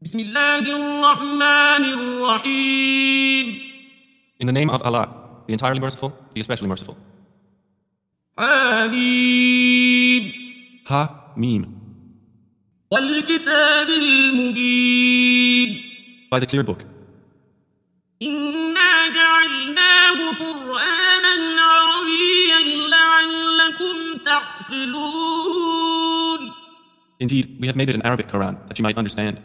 بسم الله الرحمن الرحيم. In the name of Allah, the entirely merciful, the especially merciful. حميم. Ha-Mim. والكتاب المبين. By the clear book. إنا جعلناه قرآنا عربيا لعلكم تعقلون. Indeed, we have made it an Arabic Quran that you might understand.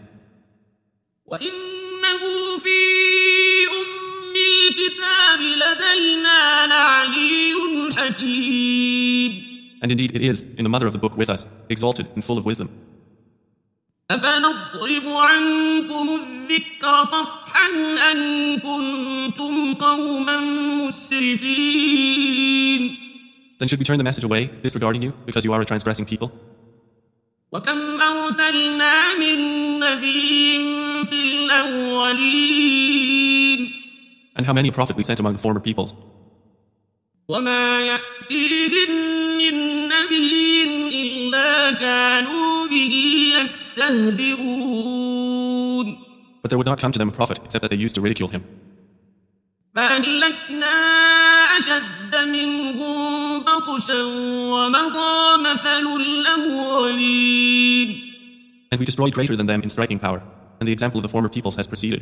وإنه في أم الكتاب لدينا لعلي حكيم. And indeed it is in the mother of the book with us, exalted and full of wisdom. أفنضرب عنكم الذكر صفحا أن كنتم قوما مسرفين. Then should we turn the message away, disregarding you, because you are a transgressing people? وكم أرسلنا من نبي في الأولين. And how many a prophet we sent among the former peoples. وما يأتيهم من نبي إلا كانوا به يستهزئون. But there would not come to them a prophet except that they used to ridicule him. فأهلكنا أشد منهم بطشا ومضى مثل الأولين. And we destroyed greater than them in striking power, and the example of the former peoples has proceeded.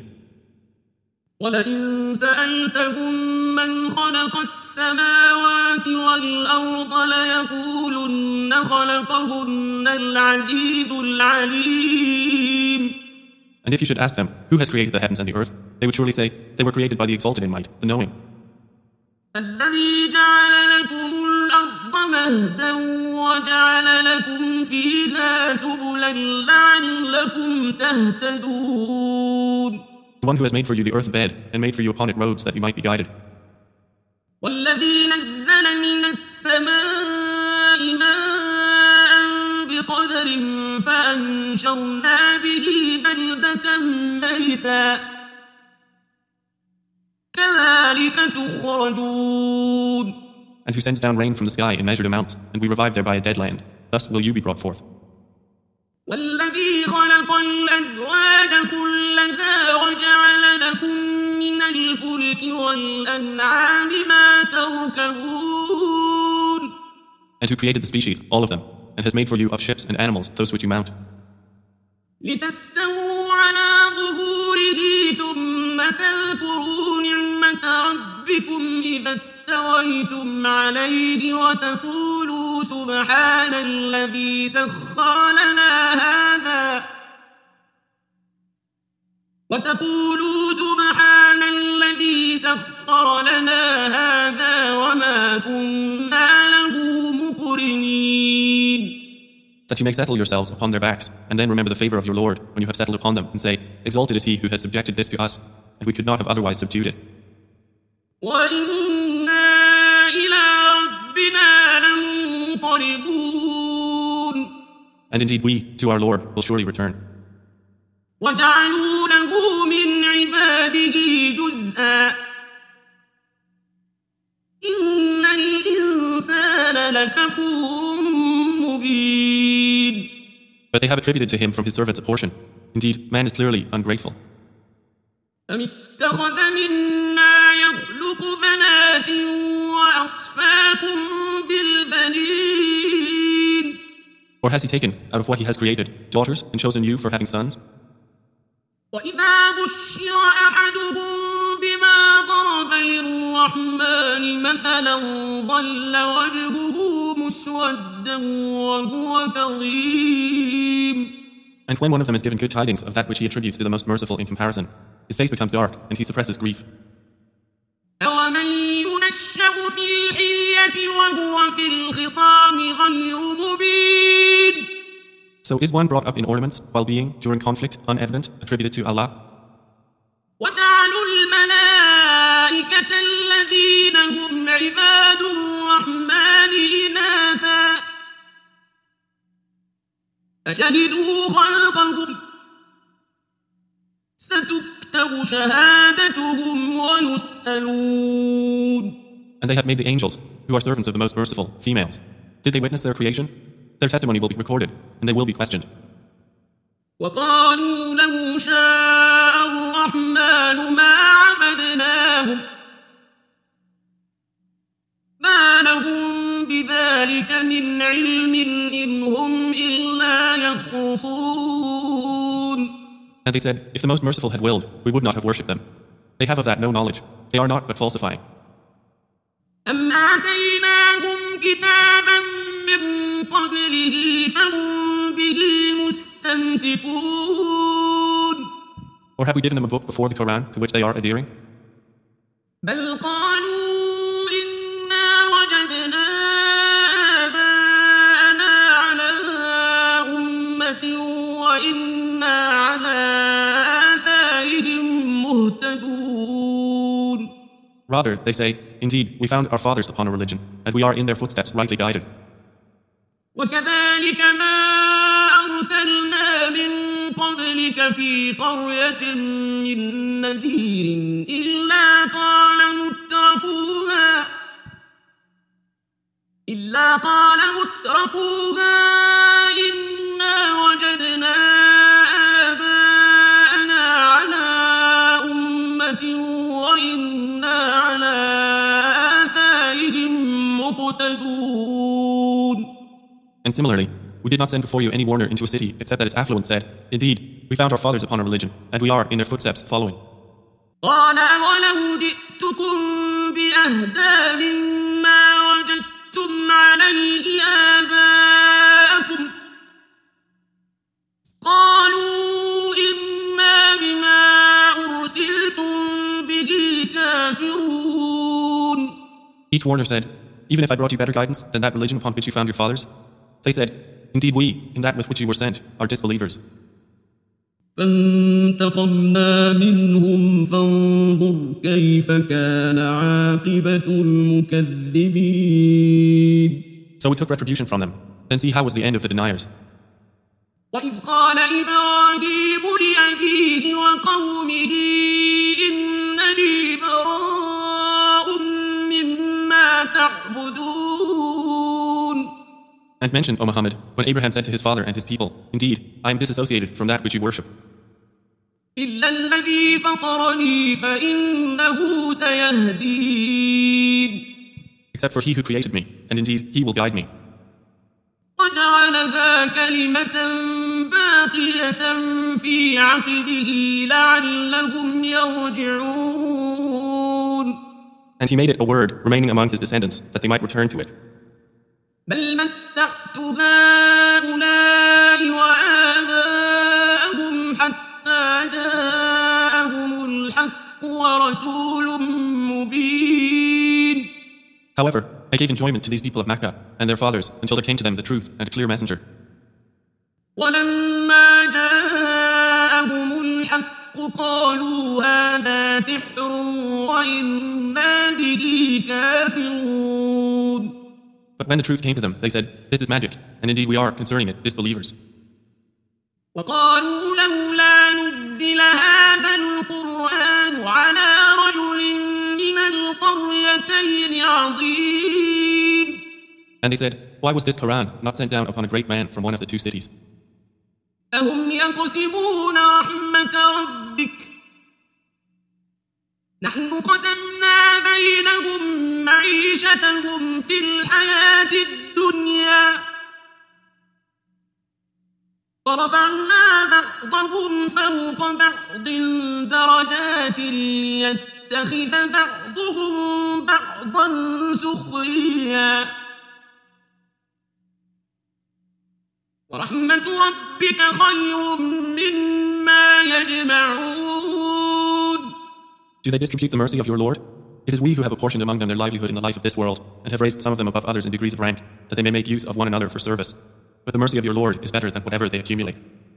ولئن سألتهم من خلق السماوات والأرض ليقولن خلقهن العزيز العليم. And if you should ask them, who has created the heavens and the earth, they would surely say, they were created by the exalted in might, the knowing. الذي جعل لكم الأرض مهدا وجعل لكم فيها سبلا لعلكم تهتدون. The one who has made for you the earth bed, and made for you upon it roads that you might be guided. والذي نزل من السماء ماء بقدر فأنشرنا به بلدة ميتا كذلك تخرجون. And who sends down rain from the sky in measured amounts, and we revive thereby a dead land. Thus will you be brought forth. والذي خلق الأزواج كلها وجعل لكم من الفلك والأنعام ما تركبون. And who created the species, all of them, and has made for you of ships and animals those which you mount. لتستووا على ظهوره ثم تذكروا نعمة ربكم إذا استويتم عليه وتقولوا سبحان الذي سخر لنا هذا وما كنا له مقرنين. That you may settle yourselves upon their backs, and then remember the favor of your Lord when you have settled upon them, and say, exalted is he who has subjected this to us, and we could not have otherwise subdued it. وَإِنَّا إِلَىٰ رَبِّنَا لَمُنقَلِبُونَ. And indeed we, to our Lord, will surely return. وَجَعَلُوا لَهُ مِنْ عِبَادِهِ جُزْءًا. إِنَّ الْإِنسَانَ لَكَفُورٌ مُبِينٌ. But they have attributed to him from his servants a portion. Indeed, man is clearly ungrateful. أَمِ اتَّخَذَ مِمَّا يَخْلُقُ بَنَاتٍ وَأَصْفَاكُم بِالْبَنِينَ. Or has he taken, out of what he has created, daughters, and chosen you for having sons? وَإِذَا بُشِّرَ أَحَدُهُم بِمَا ضَرَبَ لِلرَّحْمَنِ مَثَلًا ظَلَّ وَجْهُهُ مُسْوَدًّا وَهُوَ كَظِيمٌ. And when one of them is given good tidings of that which he attributes to the most merciful in comparison, his face becomes dark, and he suppresses grief. أَوَمَن يُنَشَّأُ فِي الْحِلْيَةِ وَهُوَ فِي الْخِصَامِ غَيْرُ مُبِينٍ. So is one brought up in ornaments, while being, during conflict, unevident, attributed to Allah? وَجَعَلُوا الْمَلَائِكَةَ الَّذِينَ هُمْ عِبَادُ الرَّحْمَنِ إِنَاثًا أَشَهِدُوا خَلْقَهُمْ سَتُكْتَبُ شَهَادَتُهُمْ وَيُسْأَلُونَ. And they have made the angels, who are servants of the most merciful, females. Did they witness their creation? Their testimony will be recorded, and they will be questioned. وقالوا لو شاء الرحمن ما عبدناهم ما لهم بذلك من علم إن هم إلا يخرصون. And they said, if the Most Merciful had willed, we would not have worshipped them. They have of that no knowledge. They are not but falsifying. أم آتيناهم كتابا من قبله فهم به مستمسكون. Or have we given them a book before the Quran to which they are adhering? بل قالوا إنا وجدنا آباءنا على أمة وإنا على آثارهم مهتدون. Rather, they say, indeed, we found our fathers upon a religion, and we are in their footsteps rightly guided. وكذلك ما أرسلنا من قبلك في قرية من نذير إلا قال مترفوها إنا وجدنا آباءنا على أمة وإنا على آثارهم مقتدون. And similarly, we did not send before you any warner into a city except that its affluent said, indeed, we found our fathers upon a religion, and we are in their footsteps following. قال أولو جئتكم بأهدى مما وجدتم عليه آباءكم قالوا إنا بما أرسلتم به كافرون. Each warner said, even if I brought you better guidance than that religion upon which you found your fathers, they said, indeed we, in that with which you were sent, are disbelievers. فانتقمنا منهم فانظر كيف كان عاقبة المكذبين. So we took retribution from them. Then see how was the end of the deniers. وإذ قال إبراهيم لأبيه وقومه إنني براء مما تعبدون. And mention, O Muhammad, when Abraham said to his father and his people, indeed, I am disassociated from that which you worship. إلا الذي فطرني فإنه سيهدين. Except for he who created me, and indeed, he will guide me. وجعلها كلمة باقية في عقبه لعلهم يرجعون. And he made it a word remaining among his descendants, that they might return to it. بل متعت هؤلاء وآباءهم حتى جاءهم الحق ورسول مبين. However, I gave enjoyment to these people of Mecca and their fathers until there came to them the truth and a clear messenger. ولما جاءهم الحق قالوا هذا سحر وإنا به كافرون. But when the truth came to them, they said, this is magic, and indeed we are, concerning it, disbelievers. وقالوا لولا نزل هذا القرآن على رجل من القريتين عظيم. And they said, why was this Quran not sent down upon a great man from one of the two cities? أهم يقسمون رحمة ربك نحن قسمنا بينهم معيشتهم في الحياة الدنيا ورفعنا بعضهم فوق بعض درجات ليتخذ بعضهم بعضا سخريا ورحمة ربك خير مما يجمعون. Do they distribute the mercy of your Lord? It is we who have apportioned among them their livelihood in the life of this world, and have raised some of them above others in degrees of rank, that they may make use of one another for service. But the mercy of your Lord is better than whatever they accumulate.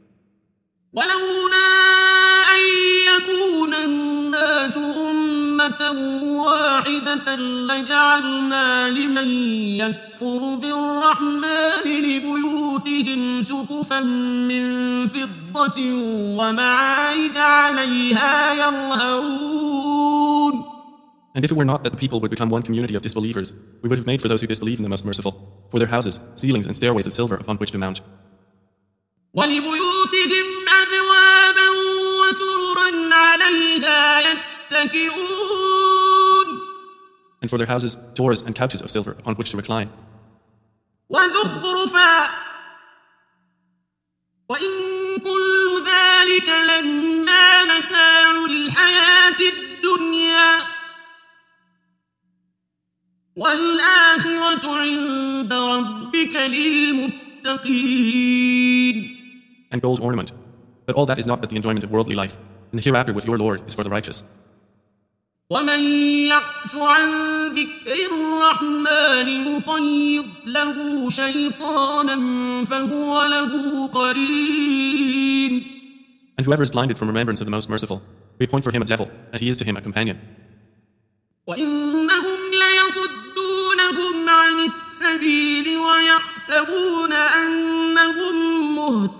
ولولا أن يكون الناس أمة واحدة لجعلنا لمن يكفر بالرحمن لبيوتهم سقفا من فضة ومعارج عليها يظهرون. And if it were not that the people would become one community of disbelievers, we would have made for those who disbelieve in the Most Merciful, for their houses, ceilings and stairways of silver upon which to mount. ولبيوتهم متكئون And for their houses, doors and couches of silver upon which to recline. وزخرفا وإن كل ذلك لما متاع الحياة الدنيا والآخرة عند ربك للمتقين. And gold ornament. But all that is not but the enjoyment of worldly life, and the hereafter with your Lord is for the righteous. ومن يعش عن ذكر الرحمن نقيض له شيطانا فهو له قرين. And whoever is blinded from remembrance of the Most Merciful, we appoint for him a devil, and he is to him a companion. وإنهم ليصدونهم عن السبيل ويحسبون أنهم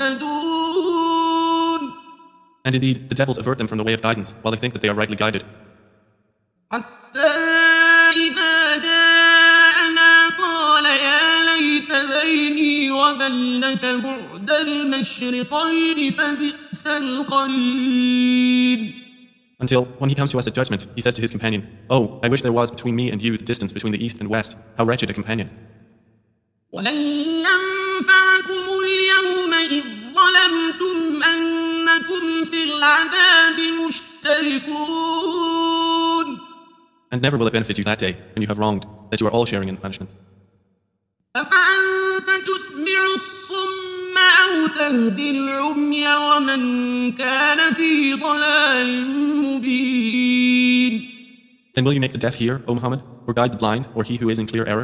مهتدون. And indeed, the devils avert them from the way of guidance, while they think that they are rightly guided. حتى إذا جاءنا قال يا ليت بيني وبينك بعد المشرقين فبئس القرين. Until, when he comes to us at judgment, he says to his companion, "Oh, I wish there was between me and you the distance between the east and west. How wretched a companion." ولن ينفعكم اليوم إذ ظلمتم أنكم في العذاب مشتركون. And never will it benefit you that day, when you have wronged, that you are all sharing in the punishment. أفأنت تسمع الصم أو تهدي العمي ومن كان في ضلال مبين. Then will you make the deaf hear, O Muhammad, or guide the blind, or he who is in clear error?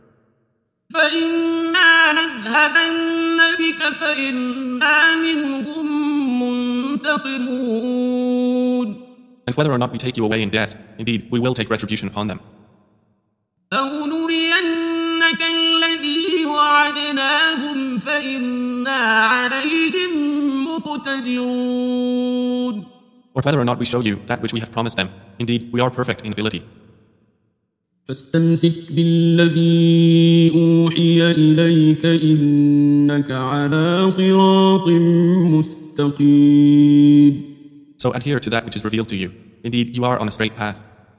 فإما نذهبن بك فإنا منهم منتقمون. And whether or not we take you away in death, indeed, we will take retribution upon them. أو نرينك الذي وعدناهم فإنا عليهم مقتدرون. Or whether or not we show you that which we have promised them, indeed, we are perfect in ability. فاستمسك بالذي أوحي إليك إنك على صراط مستقيم. So adhere to that which is revealed to you. Indeed, you are on a straight path.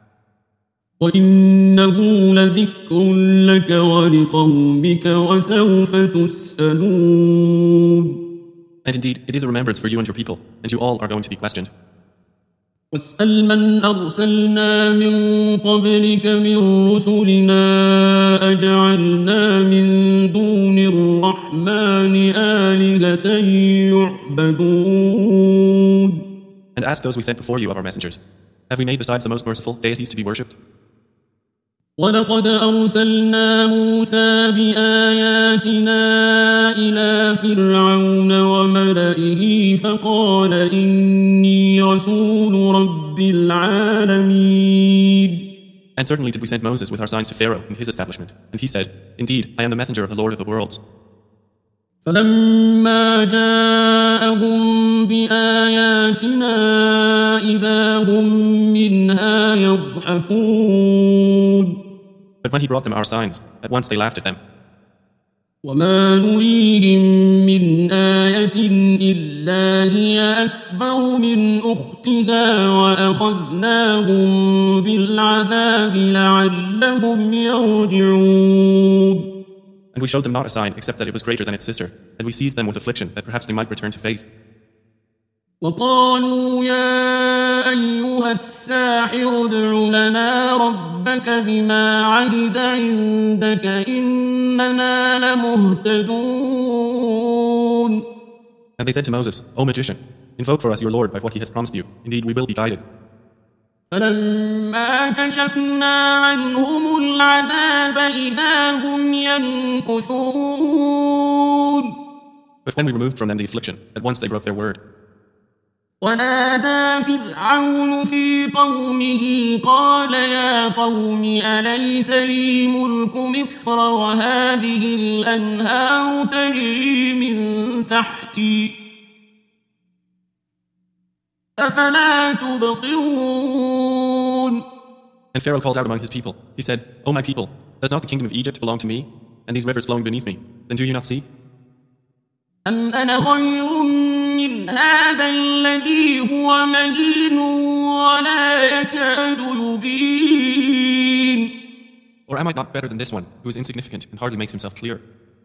وإنه لذكر لك ولقومك وسوف تسألون. And indeed, it is a remembrance for you and your people, and you all are going to be questioned. واسأل من أرسلنا من قبلك من رسلنا أجعلنا من دون الرحمن آلهة يعبدون. And ask those we sent before you of our messengers, have we made besides the Most Merciful deities to be worshipped? ولقد أرسلنا موسى بآياتنا إلى فرعون وملئه فقال إني رسول رب العالمين. And certainly did we send Moses with our signs to Pharaoh in his establishment, and he said, "Indeed, I am the messenger of the Lord of the worlds." فلما جاءهم بآياتنا إذا هم منها يضحكون. But when he brought them our signs, at once they laughed at them. وما نريهم من آية إلا هي أكبر من أختها وأخذناهم بالعذاب لعلهم يرجعون. And we showed them not a sign except that it was greater than its sister, and we seized them with affliction that perhaps they might return to faith. وقالوا يا أيها الساحر ادع لنا ربك بما عهد عندك إننا لمهتدون. And they said to Moses, "O magician, invoke for us your Lord by what he has promised you. Indeed, we will be guided." فلما كشفنا عنهم العذاب إذا هم ينكثون. But when we removed from them the affliction, at once they broke their word. ونادى فرعون في قومه قال يا قوم أليس لي ملك مصر وهذه الأنهار تجري من تحتي أفلا تبصرون. And Pharaoh called out among his people. He said, "O my people, does not the kingdom of Egypt belong to me, and these rivers flowing beneath me? Then do you not see? أم أنا خير من هذا الذي هو مهين ولا يكاد يبين. Or am I not better than this one, who is insignificant and hardly makes himself clear?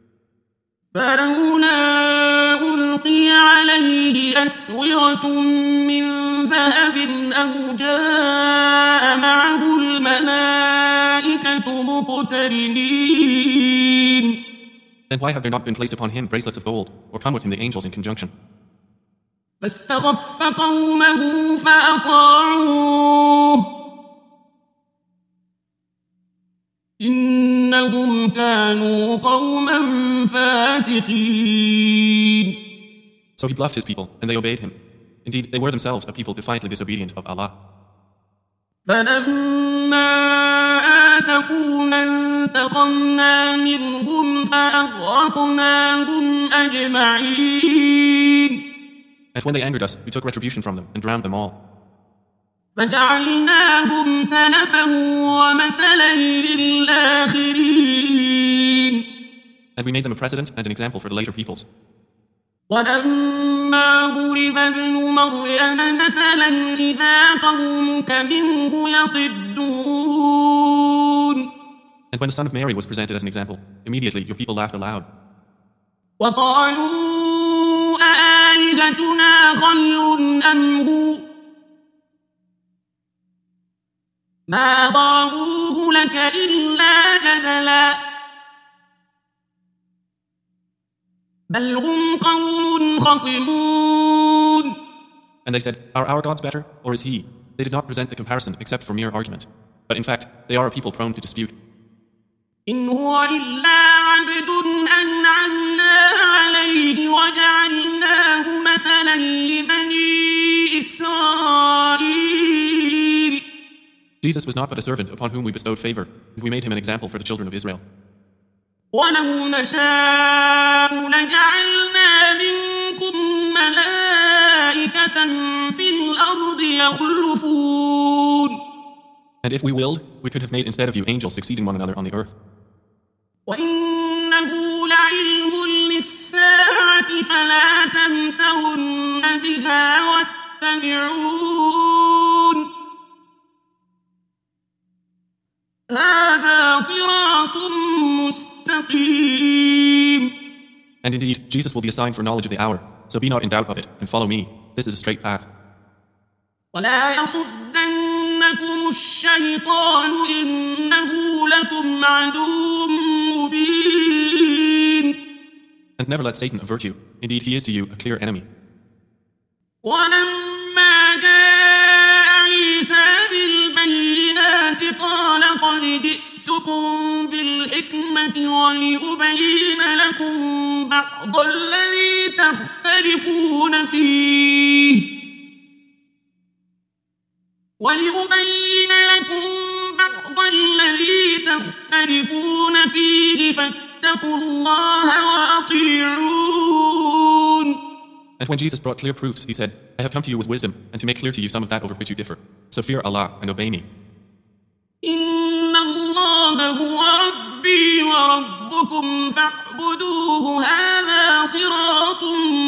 فلولا ألقي عليه أسورة من ذهب أو جاء معه الملائكة مقترنين. Then why have there not been placed upon him bracelets of gold, or come with him the angels in conjunction? فاستخف قومه فأطاعوه إنهم كانوا قوما فاسقين. So he bluffed his people, and they obeyed him. Indeed, they were themselves a people defiantly disobedient of Allah. فلما آسفونا انتقمنا منهم فأغرقناهم أجمعين. And when they angered us, we took retribution from them and drowned them all. فجعلناهم سلفا ومثلا للآخرين. And we made them a precedent and an example for the later peoples. ولما ضرب ابن مريم مثلا إذا قومك منه يصدون. And when the son of Mary was presented as an example, immediately your people laughed aloud. وقالوا أآلهتنا خير أم هو ما ضربوه لك إلا جدلا بل هم قوم خصمون. And they said, Are our gods better, or is he? They did not present the comparison except for mere argument. But in fact, they are a people prone to dispute. إن هو إلا عبد أنعمنا عليه وجعلناه مثلا لبني إسرائيل. Jesus was not but a servant upon whom we bestowed favor, and we made him an example for the children of Israel. ولو نشاء لجعلنا منكم ملائكة في الأرض يخلفون. And if we willed, we could have made instead of you angels succeeding one another on the earth. وإنه لعلم للساعة فلا تمترن بها واتبعون هذا صراط مستقيم. And indeed, Jesus will be a sign for knowledge of the hour, so be not in doubt of it, and follow me. This is a straight path. ولا يصدنكم الشيطان إنه لكم عدو مبين. And never let Satan avert you. Indeed, he is to you a clear enemy. ولما جاء عيسى بالبينات قال قد جئتكم بالحكمة ولأبين لكم بعض الذي تختلفون فيه فاتقوا الله وأطيعون. And when Jesus brought clear proofs, he said, I have come to you with wisdom, and to make clear to you some of that over which you differ. So fear Allah and obey me. إن الله هو ربي وربكم فاعبدوه هذا صراط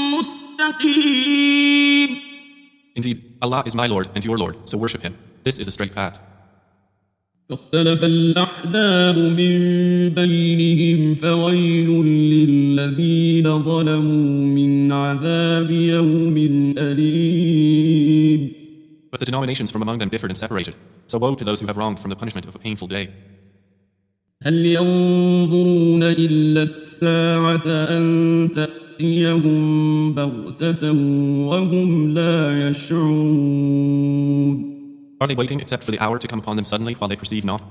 مستقيم. Indeed, Allah is my Lord and your Lord, so worship Him. This is a straight path. فاختلف الأحزاب من بينهم فويل للذين ظلموا من عذاب يوم أليم. But the denominations from among them differed and separated. So woe to those who have wronged from the punishment of a painful day. هل ينظرون إلا الساعة أن تأتيهم بغتة وهم لا يشعرون. Are they waiting except for the hour to come upon them suddenly while they perceive not?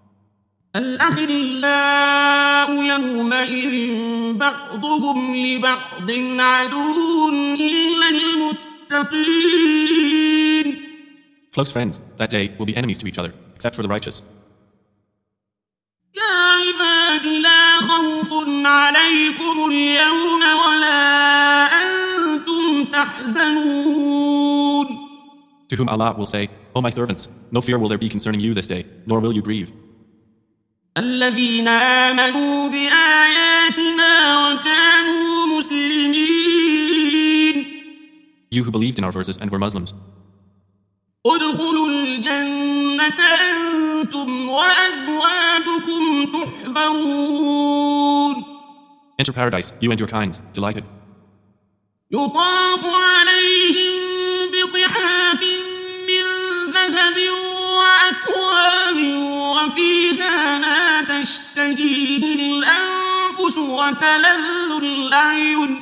الأخلاء يومئذ بعضهم لبعض عدو إلا المتقين. Close friends, that day, will be enemies to each other, except for the righteous. يا عباد لا خوف عليكم اليوم ولا أنتم تحزنون. To whom Allah will say, O my servants, no fear will there be concerning you this day, nor will you grieve. الذين آمنوا بآياتنا وكانوا مسلمين. You who believed in our verses and were Muslims. ادخلوا الجنة أنتم وأزواجكم تحبرون. Enter paradise, you and your kinds, delighted. يطاف عليهم بصحاف من ذهب وأكواب وفيها ما تشتهيه الأنفس وتلذ الأعين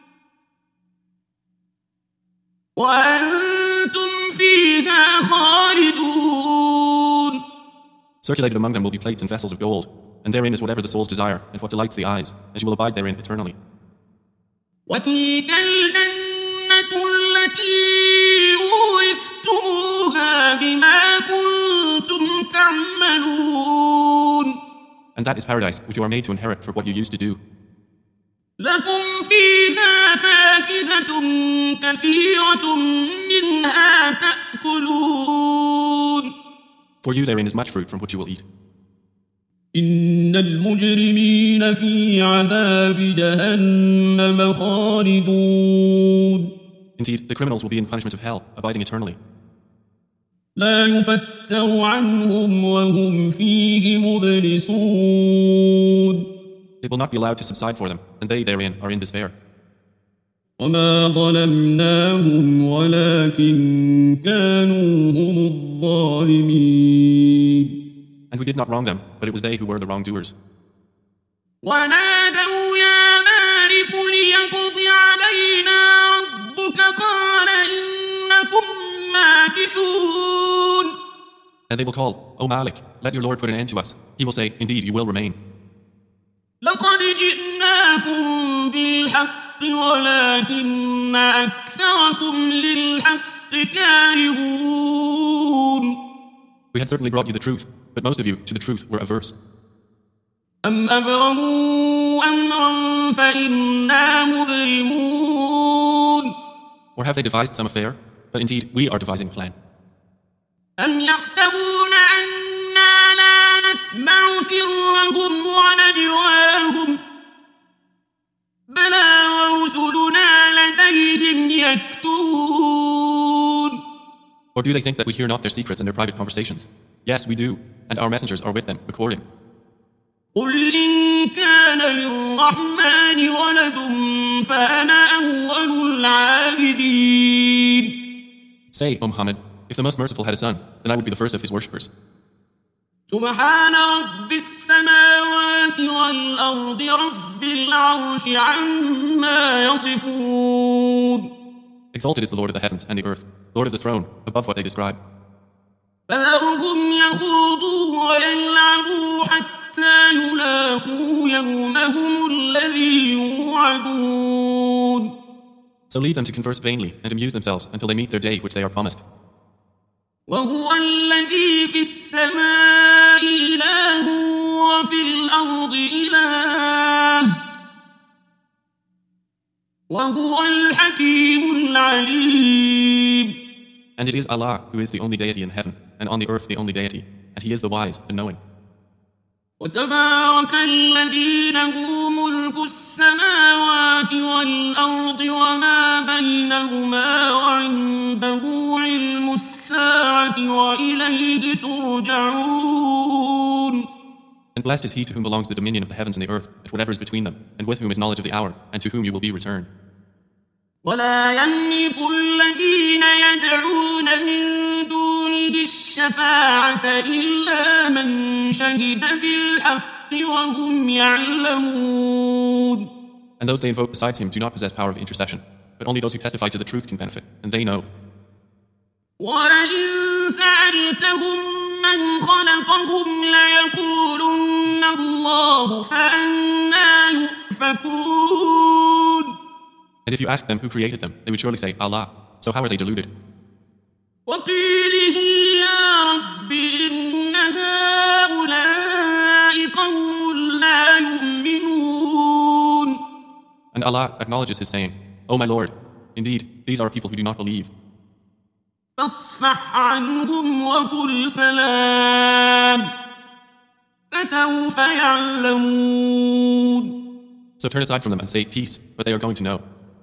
وأنتم فيها خالدون. Circulated among them will be plates and vessels of gold, and therein is whatever the souls desire and what delights the eyes, and you will abide therein eternally. وتلك الجنة التي أورثتموها بما كنتم تعملون. And that is paradise, which you are made to inherit for what you used to do. لكم فيها فاكهة كثيرة منها تأكلون. For you therein is much fruit from which you will eat. إن المجرمين في عذاب جهنم خالدون. Indeed, the criminals will be in punishment of hell, abiding eternally. لا يفتر عنهم وهم فيه مبلسون. It will not be allowed to subside for them, and they therein are in despair. وما ظلمناهم ولكن كانوا هم الظالمين. And we did not wrong them, but it was they who were the wrongdoers. ونادوا يا مالك ليقض علينا ربك قال إنكم ماكثون. And they will call, O Malik, let your Lord put an end to us. He will say, indeed, you will remain. لقد جئناكم بالحق ولكن أكثركم للحق كارهون. We had certainly brought you the truth, but most of you to the truth were averse. أم أبرموا أمرا فإنا مبرمون. Or have they devised some affair? But indeed, we are devising a plan. أم يحسبون أنا لا نسمع سرهم ونجواهم بلى ورسلنا لديهم يكتبون. Or do they think that we hear not their secrets and their private conversations? Yes, we do, and our messengers are with them, recording. قل إن كان للرحمن ولد فأنا أول العابدين. Say, O Muhammad, if the Most Merciful had a son, then I would be the first of his worshippers. سبحان رب السماوات والأرض رب العرش عما يصفون. Exalted is the Lord of the heavens and the earth, Lord of the throne, above what they describe. فذرهم يخوضوا ويلعبوا حتى يلاقوا يومهم الذي يوعدون. So leave them to converse vainly and amuse themselves until they meet their day which they are promised. وهو الذي في السماء إله وفي الأرض إله وهو الحكيم العليم. And it is Allah who is the only deity in heaven, and on the earth the only deity, and He is the wise and knowing. وتبارك الذي له ملك السماوات والأرض وما بينهما وعنده علم الساعة وإليه ترجعون. And blessed is he to whom belongs the dominion of the heavens and the earth, and whatever is between them, and with whom is knowledge of the hour, and to whom you will be returned. ولا يملك الذين يدعون من دونه الشفاعة إلا من شهد بالحق وهم يعلمون. And those they invoke besides him do not possess power of intercession, but only those who testify to the truth can benefit, and they know. وَلَئِن سَأَلْتَهُم مَّنْ خَلَقَهُمْ لَيَقُولُنَّ اللَّهُ فَأَنَّىٰ يُؤْفَكُونَ. And if you ask them who created them, they would surely say, Allah. So how are they deluded? وَقِيلِهِ يَا رَبِّ إِنَّ هَٰؤُلَاءِ قَوْمٌ لَّا يُؤْمِنُونَ. And Allah acknowledges his saying, O my Lord, indeed, these are people who do not believe. فاصفح عنهم وقل سلام فسوف يعلمون. So turn aside from them and say peace, but they are going to know.